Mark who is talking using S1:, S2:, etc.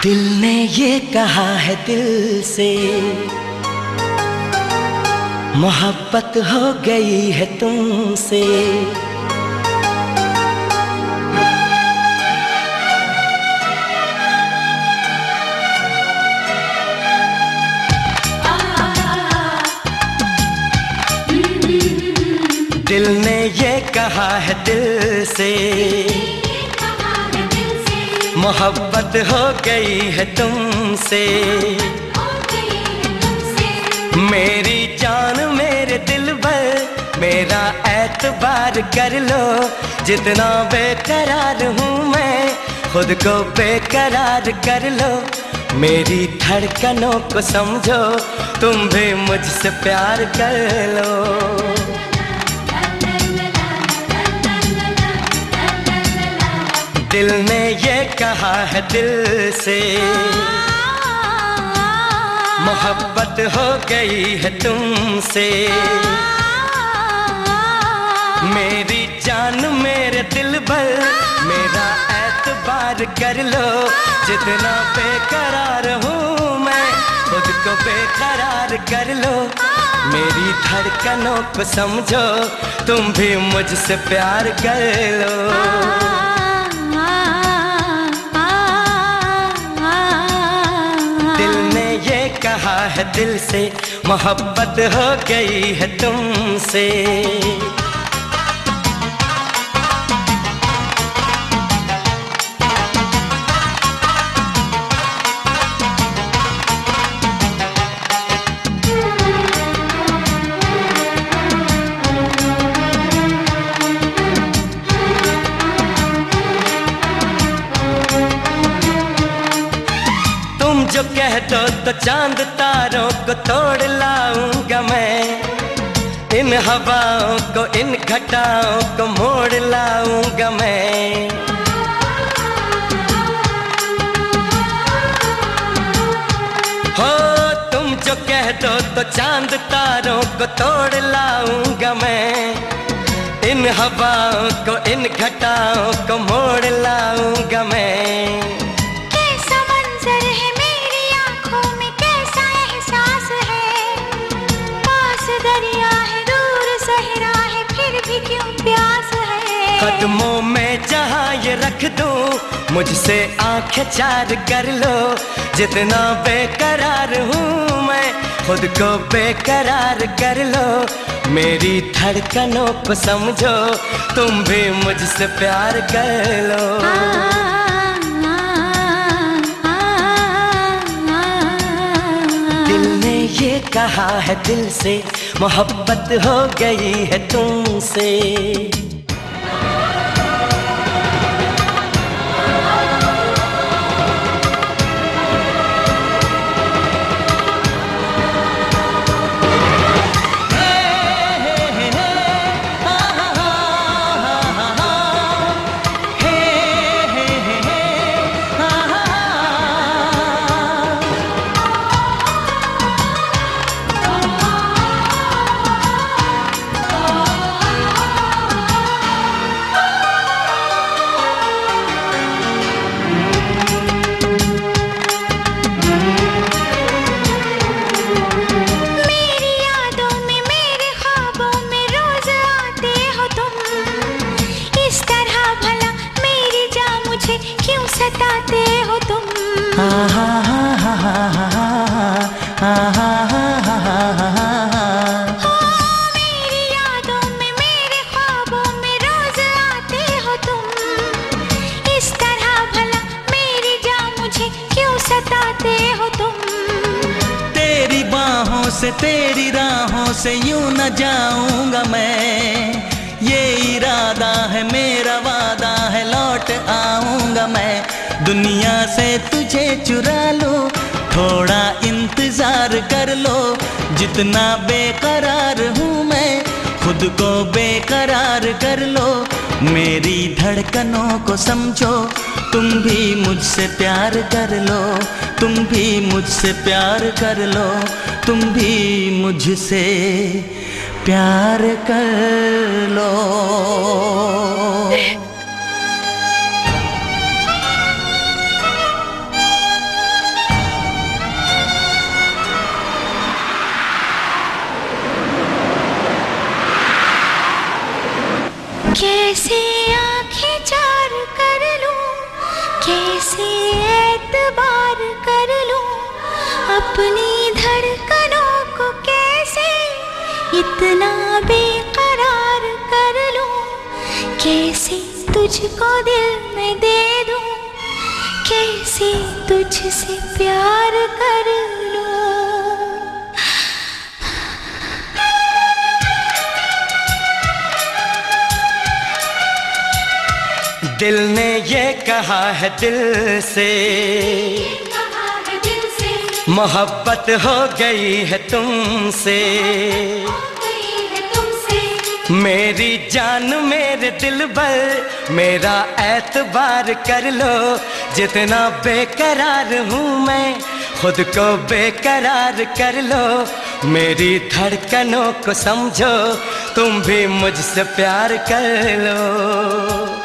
S1: दिल ने ये कहा है दिल से, मोहब्बत हो गई है तुमसे। दिल ने ये कहा है दिल से, मोहब्बत हो गई है तुमसे। मेरी जान मेरे दिल भर, मेरा एतबार कर लो। जितना बेकरार हूँ मैं, खुद को बेकरार कर लो। मेरी धड़कनों को समझो, तुम भी मुझसे प्यार कर लो। दिल ने ये कहा है दिल से, मोहब्बत हो गई है तुमसे। मेरी जान मेरे दिल भर, मेरा एतबार कर लो। जितना बेकरार हूँ मैं, खुद को बेकरार कर लो। मेरी धड़कनों को समझो, तुम भी मुझसे प्यार कर लो। कहा है दिल से, मोहब्बत हो गई है तुमसे। जो कह दो तो चांद तारों को तोड़ लाऊंगा मैं। इन हवाओं को, इन घटाओं को मोड़ लाऊंगा मैं। हो तुम जो कह दो तो चांद तारों को तोड़ लाऊंगा मैं। इन हवाओं को, इन घटाओं को मोड़ लाऊंगा मैं। कदमों में जहाँ ये रख दूँ, मुझसे आंखें चार कर लो। जितना बेकरार हूँ मैं, खुद को बेकरार कर लो। मेरी धड़कनों को समझो, तुम भी मुझसे प्यार कर लो। दिल ने ये कहा है दिल से, मोहब्बत हो गई है तुमसे।
S2: सताते हो तुम, मेरी यादों में, मेरे ख्वाबों में रोज आते हो तुम। इस तरह भला मेरी जान मुझे क्यों सताते हो तुम।
S3: तेरी बाहों से, तेरी राहों से यूं न जाऊंगा मैं। ये इरादा है, मेरा वादा है, लौट आऊंगा मैं। दुनिया से तुझे चुरा लो, थोड़ा इंतजार कर लो। जितना बेकरार हूँ मैं, खुद को बेकरार कर लो। मेरी धड़कनों को समझो, तुम भी मुझसे प्यार कर लो। तुम भी मुझसे प्यार कर लो। तुम भी मुझसे प्यार कर लो।
S2: कैसे आंखें चार कर लूं, कैसे एतबार कर लूं, अपनी धड़कनों को कैसे इतना बेकरार कर लूं, कैसे तुझको दिल में दे दूं, कैसे तुझसे प्यार कर लूं।
S1: दिल ने ये कहा है दिल से, मोहब्बत हो गई है तुमसे, मेरी जान मेरे दिल पर मेरा एतबार कर लो, जितना बेकरार हूँ मैं खुद को बेकरार कर लो, मेरी धड़कनों को समझो तुम भी मुझसे प्यार कर लो।